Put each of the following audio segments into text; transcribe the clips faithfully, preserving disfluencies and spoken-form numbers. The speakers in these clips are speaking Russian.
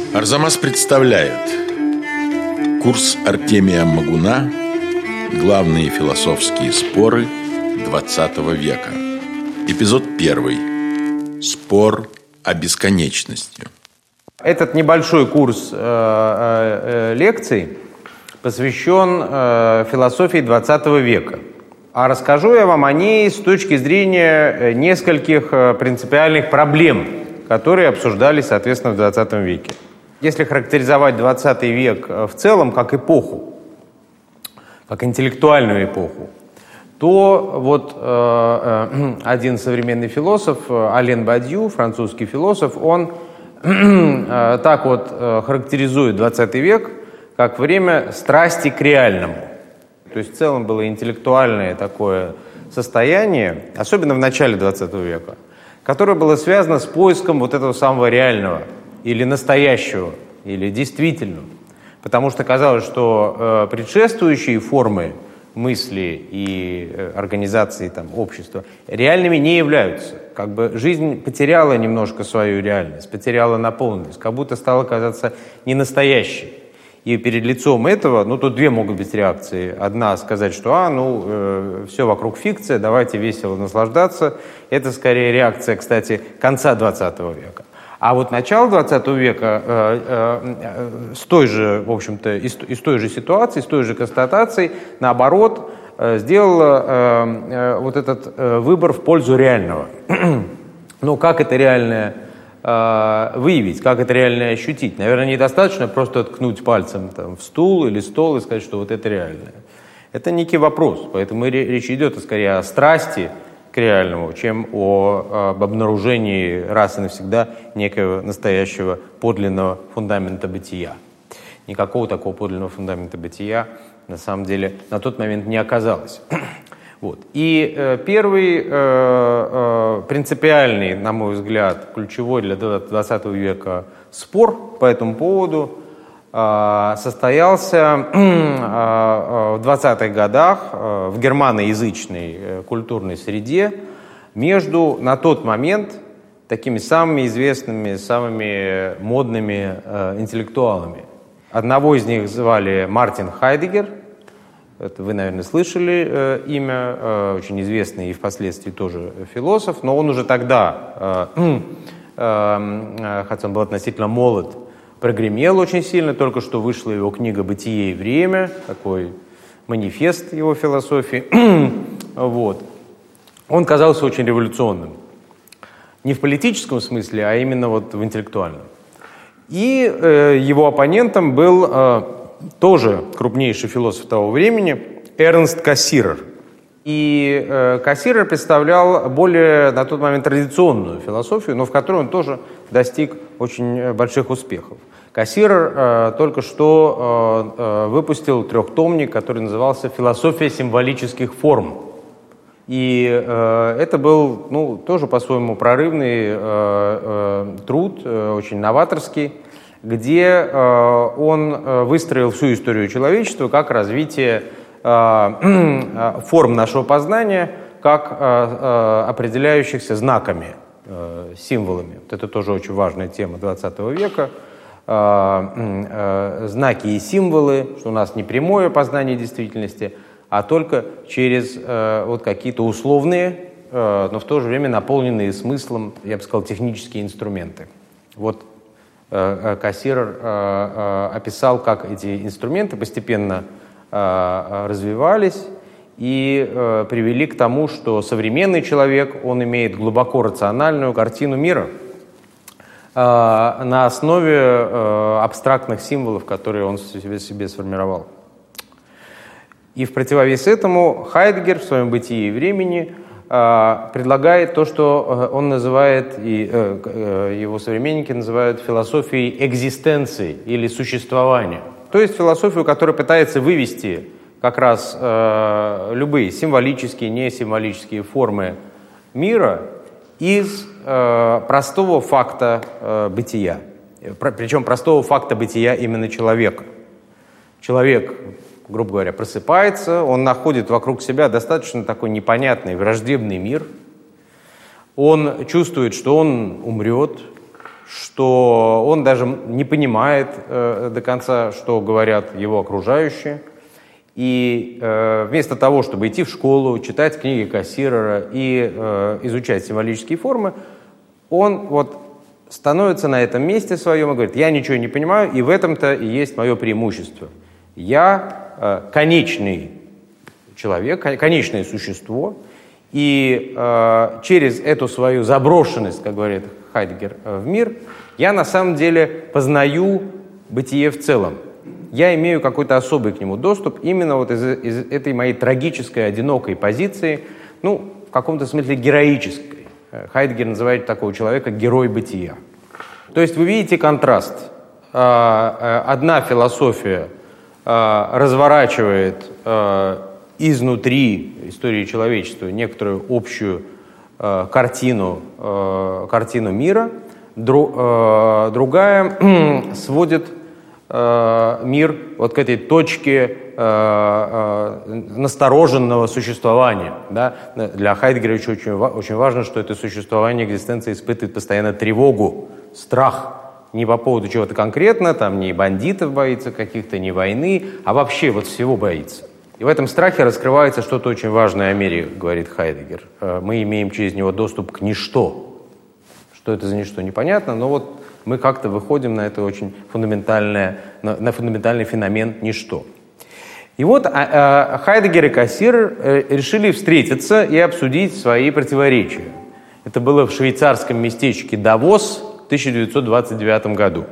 Арзамас представляет курс Артемия Моргуна «Главные философские споры двадцатого века». Эпизод первый. Спор о бесконечности. Этот небольшой курс э, э, лекций посвящен э, философии двадцатого века. А расскажу я вам о ней с точки зрения нескольких принципиальных проблем, которые обсуждались, соответственно, в двадцатом веке. Если характеризовать двадцатый век в целом как эпоху, как интеллектуальную эпоху, то вот э, один современный философ, Ален Бадью, французский философ, он э, так вот э, характеризует двадцатый век как время страсти к реальному. То есть в целом было интеллектуальное такое состояние, особенно в начале двадцатого века, которое было связано с поиском вот этого самого реального, или настоящего, или действительного. Потому что казалось, что э, предшествующие формы мысли и э, организации там, общества реальными не являются. Как бы жизнь потеряла немножко свою реальность, потеряла наполненность, как будто стала казаться ненастоящей. И перед лицом этого, ну, тут две могут быть реакции. Одна — сказать, что, а, ну, э, все вокруг фикция, давайте весело наслаждаться. Это скорее реакция, кстати, конца двадцатого века. А вот начало двадцатого века э, э, с той же, в общем-то, из, из той же ситуации, с той же констатацией, наоборот, э, сделала э, э, вот этот э, выбор в пользу реального. Ну, как это реальное э, выявить, как это реальное ощутить? Наверное, недостаточно просто ткнуть пальцем там, в стул или стол и сказать, что вот это реальное. Это некий вопрос, поэтому речь идет скорее о страсти к реальному, чем о, об обнаружении раз и навсегда некого настоящего подлинного фундамента бытия. Никакого такого подлинного фундамента бытия на самом деле на тот момент не оказалось. Вот. И э, первый э, э, принципиальный, на мой взгляд, ключевой для двадцатого века спор по этому поводу э, состоялся э, в двадцатых годах э, в германоязычной э, культурной среде между на тот момент такими самыми известными, самыми модными э, интеллектуалами. Одного из них звали Мартин Хайдеггер. Это вы, наверное, слышали э, имя, э, очень известный и впоследствии тоже философ, но он уже тогда, э, э, хотя он был относительно молод, прогремел очень сильно. Только что вышла его книга «Бытие и время», такой манифест его философии. Вот. Он казался очень революционным. Не в политическом смысле, а именно вот в интеллектуальном. И э, его оппонентом был э, тоже крупнейший философ того времени Эрнст Кассирер. И э, Кассирер представлял более на тот момент традиционную философию, но в которой он тоже достиг очень больших успехов. Кассирер э, только что э, э, выпустил трехтомник, который назывался «Философия символических форм». И э, это был, ну, тоже по-своему прорывный э, э, труд, э, очень новаторский, где э, он э, выстроил всю историю человечества как развитие э, форм нашего познания, как э, э, определяющихся знаками, э, символами. Вот это тоже очень важная тема двадцатого века. Э, э, знаки и символы, что у нас не прямое познание действительности, а только через э, вот какие-то условные, э, но в то же время наполненные смыслом, я бы сказал, технические инструменты. Вот э, Кассирер э, э, описал, как эти инструменты постепенно э, развивались и э, привели к тому, что современный человек, он имеет глубоко рациональную картину мира э, на основе э, абстрактных символов, которые он себе, себе сформировал. И в противовес этому Хайдеггер в своем «Бытии и времени» э, предлагает то, что он называет, и э, его современники называют философией экзистенции или существования. То есть философию, которая пытается вывести как раз э, любые символические, несимволические формы мира из э, простого факта э, бытия. Причем простого факта бытия именно человека. Человек, грубо говоря, просыпается, он находит вокруг себя достаточно такой непонятный, враждебный мир. Он чувствует, что он умрет, что он даже не понимает э, до конца, что говорят его окружающие. И э, вместо того, чтобы идти в школу, читать книги Кассирера и э, изучать символические формы, он вот становится на этом месте своем и говорит: я ничего не понимаю, и в этом-то и есть мое преимущество. Я э, конечный человек, конечное существо, и э, через эту свою заброшенность, как говорит Хайдеггер, в мир, я на самом деле познаю бытие в целом. Я имею какой-то особый к нему доступ именно вот из, из этой моей трагической, одинокой позиции, ну, в каком-то смысле героической. Хайдеггер называет такого человека герой бытия. То есть вы видите контраст. Одна философия разворачивает изнутри истории человечества некоторую общую картину, картину мира, другая сводит мир вот к этой точке э, э, настороженного существования. Да? Для Хайдеггера очень, очень, очень важно, что это существование, экзистенция испытывает постоянно тревогу, страх. Не по поводу чего-то конкретно, там ни бандитов боится каких-то, ни войны, а вообще вот всего боится. И в этом страхе раскрывается что-то очень важное о мире, говорит Хайдеггер. Мы имеем через него доступ к ничто. Что это за ничто, непонятно, но вот мы как-то выходим на это очень фундаментальное, на, на фундаментальный феномен ничто. И вот а, а, Хайдеггер и Кассирер э, решили встретиться и обсудить свои противоречия. Это было в швейцарском местечке Давос в тысяча девятьсот двадцать девятом году.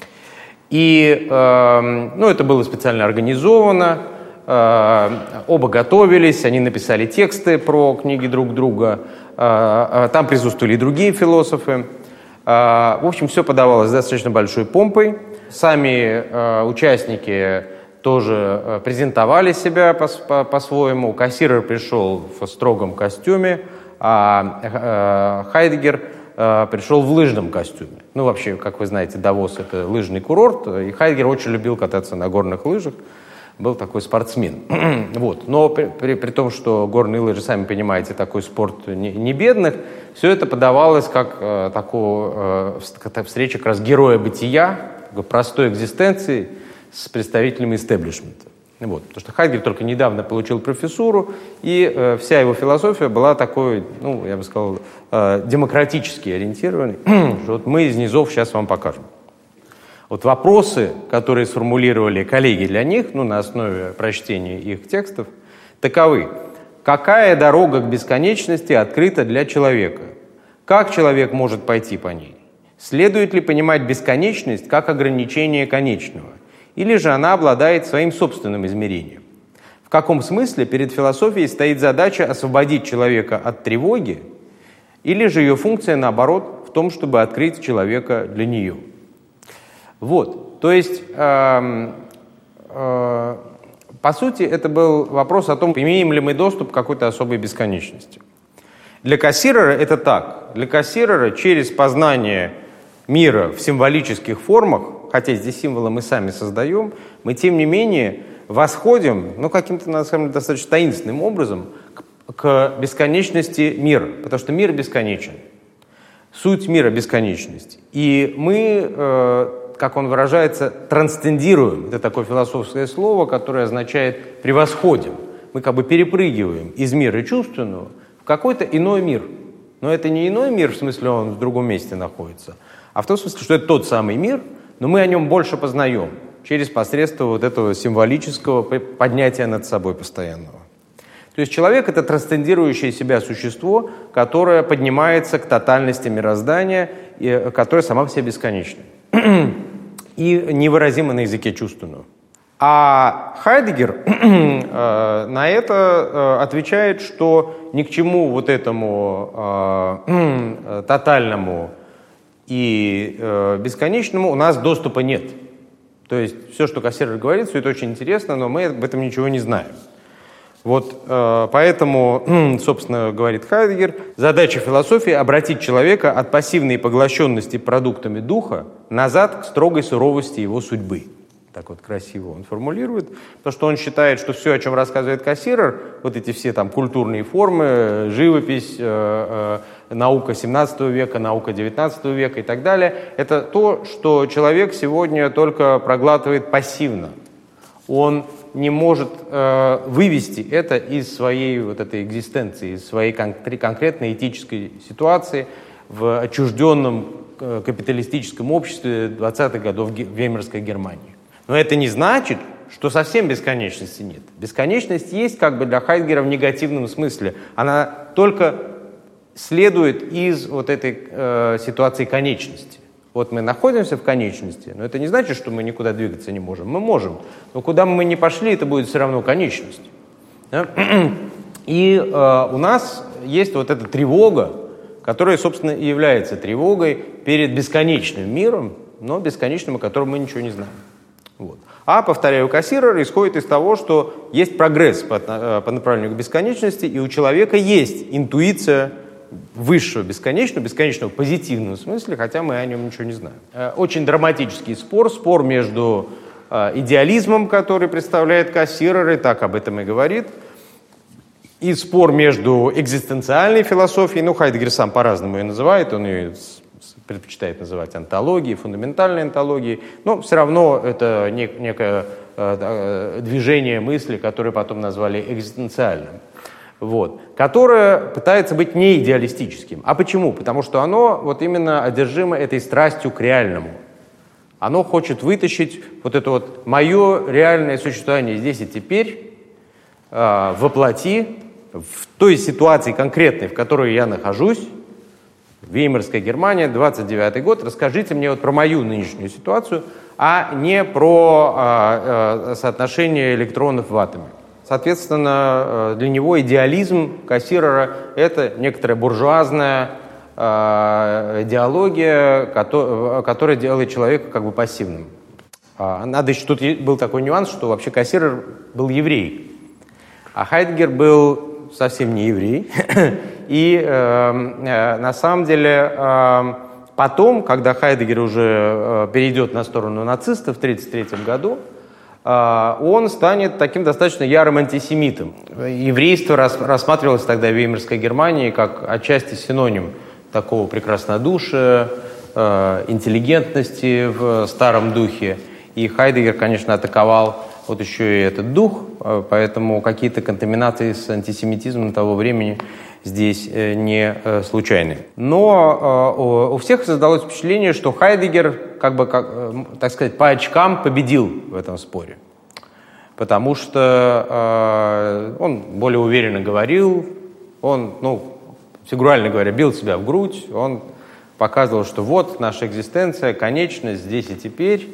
И э, ну, это было специально организовано, э, оба готовились, они написали тексты про книги друг друга, э, э, там присутствовали и другие философы. В общем, все подавалось с достаточно большой помпой. Сами э, участники тоже э, презентовали себя по- по- по-своему. Кассирер пришел в строгом костюме, а э, Хайдеггер э, пришел в лыжном костюме. Ну, вообще, как вы знаете, Давос — это лыжный курорт, и Хайдеггер очень любил кататься на горных лыжах. Был такой спортсмен. Вот. Но при, при, при том, что горные лыжи, сами понимаете, такой спорт не, не бедных, все это подавалось как э, такого, э, встреча как раз героя бытия, простой экзистенции с представителями истеблишмента. Вот. Потому что Хайдеггер только недавно получил профессуру, и э, вся его философия была такой, ну, я бы сказал, э, демократически ориентированной, что вот мы из низов сейчас вам покажем. Вот вопросы, которые сформулировали коллеги для них, ну, на основе прочтения их текстов, таковы. Какая дорога к бесконечности открыта для человека? Как человек может пойти по ней? Следует ли понимать бесконечность как ограничение конечного? Или же она обладает своим собственным измерением? В каком смысле перед философией стоит задача освободить человека от тревоги? Или же ее функция, наоборот, в том, чтобы открыть человека для нее? Вот, то есть, э, э, по сути, это был вопрос о том, имеем ли мы доступ к какой-то особой бесконечности. Для Кассирера это так. Для Кассирера через познание мира в символических формах, хотя здесь символы мы сами создаем, мы, тем не менее, восходим, ну, каким-то, на самом деле, достаточно таинственным образом к, к бесконечности мира, потому что мир бесконечен. Суть мира — бесконечность. И мы... Э, как он выражается, трансцендируем. Это такое философское слово, которое означает «превосходим». Мы как бы перепрыгиваем из мира чувственного в какой-то иной мир. Но это не иной мир, в смысле он в другом месте находится, а в том смысле, что это тот самый мир, но мы о нем больше познаем через посредство вот этого символического поднятия над собой постоянного. То есть человек — это трансцендирующее себя существо, которое поднимается к тотальности мироздания, и которое сама по себе бесконечна и невыразимо на языке чувственного. А Хайдеггер э, на это э, отвечает, что ни к чему вот этому э, тотальному и э, бесконечному у нас доступа нет. То есть все, что Кассирер говорит, все это очень интересно, но мы об этом ничего не знаем. Вот э, поэтому, собственно, говорит Хайдеггер, задача философии — обратить человека от пассивной поглощенности продуктами духа назад к строгой суровости его судьбы. так вот красиво он формулирует, потому что он считает, что все, о чем рассказывает Кассирер, вот эти все там культурные формы, живопись, э, э, наука семнадцатого века, наука девятнадцатого века и так далее, это то, что человек сегодня только проглатывает пассивно. Он не может э, вывести это из своей вот этой экзистенции, из своей кон- конкретной этической ситуации в отчужденном э, капиталистическом обществе двадцатых годов Ге- Веймарской Германии. Но это не значит, что совсем бесконечности нет. Бесконечность есть как бы для Хайдеггера в негативном смысле. Она только следует из вот этой э, ситуации конечности. Вот мы находимся в конечности, но это не значит, что мы никуда двигаться не можем. Мы можем, но куда бы мы ни пошли, это будет все равно конечность. Да? И э, у нас есть вот эта тревога, которая, собственно, и является тревогой перед бесконечным миром, но бесконечным, о котором мы ничего не знаем. Вот. А, повторяю, Кассирер исходит из того, что есть прогресс по, по направлению к бесконечности, и у человека есть интуиция высшего бесконечного, бесконечного в позитивном смысле, хотя мы о нем ничего не знаем. Очень драматический спор, спор между идеализмом, который представляет Кассирер, и так об этом и говорит, и спор между экзистенциальной философией, ну, Хайдеггер сам по-разному ее называет, он ее предпочитает называть онтологией, фундаментальной онтологией, но все равно это нек- некое э, движение мысли, которое потом назвали экзистенциальным, вот, которое пытается быть не идеалистическим. А почему? Потому что оно вот именно одержимо этой страстью к реальному. Оно хочет вытащить вот это вот мое реальное существование здесь и теперь, э, воплоти в той ситуации конкретной, в которой я нахожусь, Веймарская Германия, двадцать девятый год. Расскажите мне вот про мою нынешнюю ситуацию, а не про а, а, соотношение электронов в атоме. Соответственно, для него идеализм Кассирера – это некоторая буржуазная а, идеология, которая, которая делает человека как бы пассивным. А, надо еще, тут был такой нюанс, что вообще Кассирер был еврей, а Хайдеггер был совсем не еврей. И э, э, на самом деле э, потом, когда Хайдеггер уже э, перейдет на сторону нацистов в тысяча девятьсот тридцать третьем году, э, он станет таким достаточно ярым антисемитом. Еврейство рас, рассматривалось тогда в Веймарской Германии как отчасти синоним такого прекраснодушия, э, интеллигентности в старом духе. И Хайдеггер, конечно, атаковал вот еще и этот дух, э, поэтому какие-то контаминации с антисемитизмом того времени здесь не случайны. Но у всех создалось впечатление, что Хайдеггер, как бы, как, так сказать, по очкам победил в этом споре. Потому что он более уверенно говорил, он, ну, фигурально говоря, бил себя в грудь, он показывал, что вот наша экзистенция, конечность здесь и теперь.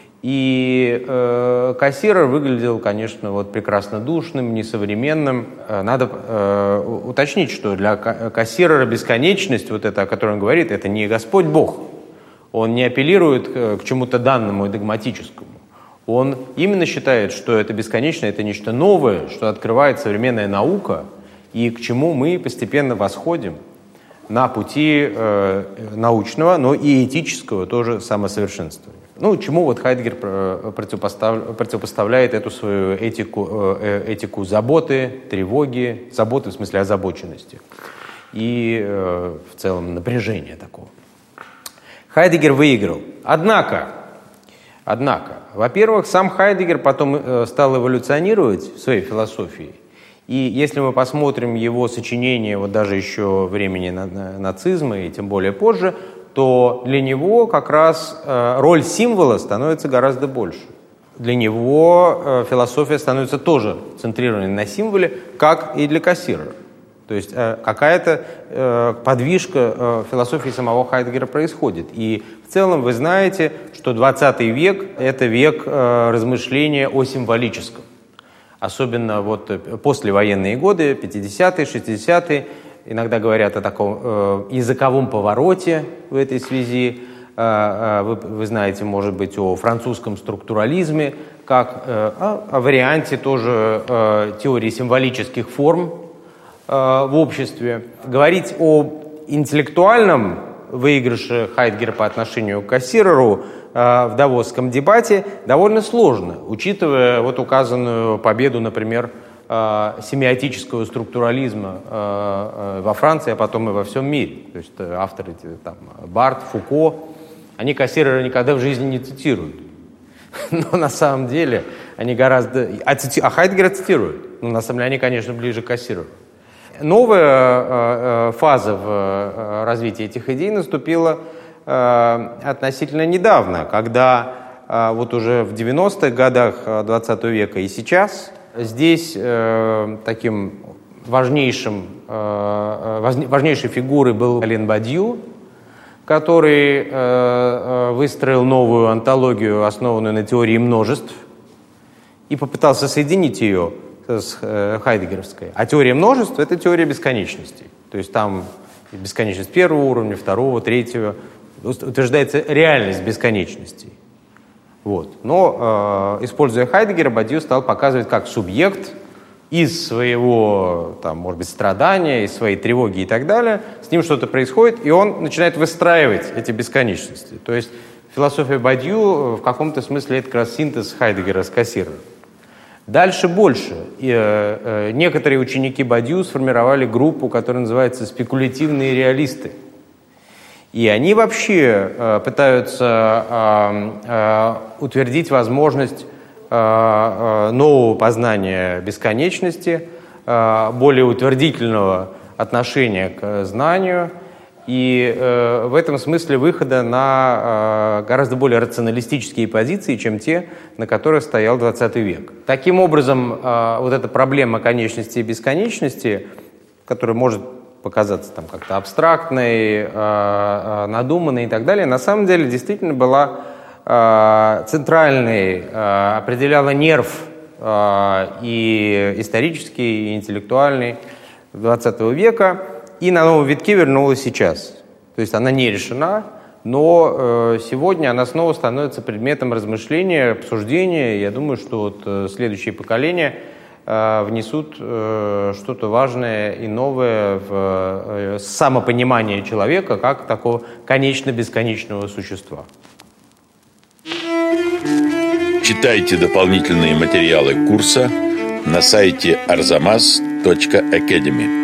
И э, Кассирер выглядел, конечно, вот прекрасно душным, несовременным. Э, надо э, уточнить, что для Кассирера бесконечность, вот это, о которой он говорит, это не Господь Бог. Он не апеллирует к, к чему-то данному и догматическому. Он именно считает, что это бесконечное, это нечто новое, что открывает современная наука, и к чему мы постепенно восходим на пути э, научного, но и этического тоже самосовершенствования. Ну, чему вот Хайдеггер противопостав... противопоставляет эту свою этику, этику заботы, тревоги, заботы в смысле озабоченности и э, в целом напряжения такого. Хайдеггер выиграл. Однако, однако, во-первых, сам Хайдеггер потом стал эволюционировать в своей философии. И если мы посмотрим его сочинения, вот даже еще времени нацизма и тем более позже, то для него как раз э, роль символа становится гораздо больше. Для него э, философия становится тоже центрированной на символе, как и для Кассирера. То есть э, какая-то э, подвижка э, философии самого Хайдеггера происходит. И в целом вы знаете, что двадцатый век – это век э, размышления о символическом. Особенно вот послевоенные годы, пятидесятые, шестидесятые, иногда говорят о таком э, языковом повороте в этой связи. Э, э, вы, вы знаете, может быть, о французском структурализме, как э, о, о варианте тоже э, теории символических форм э, в обществе. Говорить о интеллектуальном выигрыше Хайдеггера по отношению к Кассиреру в давосском дебате довольно сложно, учитывая вот указанную победу, например, семиотического структурализма во Франции, а потом и во всем мире. То есть авторы там, Барт, Фуко, они Кассирера никогда в жизни не цитируют. Но на самом деле они гораздо... А, цити... а Хайдеггера цитируют. Но на самом деле они, конечно, ближе к Кассиреру. Новая э, фаза в э, развитии этих идей наступила э, относительно недавно, когда э, вот уже в девяностых годах двадцатого века и сейчас здесь э, таким важнейшим, э, важнейшей фигурой был Ален Бадью, который э, э, выстроил новую антологию, основанную на теории множеств, и попытался соединить ее с э, хайдеггеровской. А теория множеств — это теория бесконечностей. То есть там бесконечность первого уровня, второго, третьего. Утверждается реальность бесконечностей. Вот. Но, э, используя Хайдеггера, Бадью стал показывать, как субъект из своего, там, может быть, страдания, из своей тревоги и так далее, с ним что-то происходит, и он начинает выстраивать эти бесконечности. То есть философия Бадью в каком-то смысле это как раз синтез Хайдеггера с Кассирером. Дальше больше. И, э, некоторые ученики Бадью сформировали группу, которая называется «спекулятивные реалисты». И они вообще э, пытаются э, э, утвердить возможность э, э, нового познания бесконечности, э, более утвердительного отношения к знанию, и э, в этом смысле выхода на э, гораздо более рационалистические позиции, чем те, на которых стоял двадцатый век. Таким образом, э, вот эта проблема конечности и бесконечности, которая может показаться там как-то абстрактной, э, э, надуманной и так далее, на самом деле действительно была э, центральной, э, определяла нерв э, и исторический, и интеллектуальный двадцатого века, и на новом витке вернулась сейчас. То есть она не решена, но э, сегодня она снова становится предметом размышления, обсуждения. Я думаю, что вот, э, следующие поколения э, внесут э, что-то важное и новое в э, самопонимание человека как такого конечно-бесконечного существа. Читайте дополнительные материалы курса на сайте арзамас точка академи.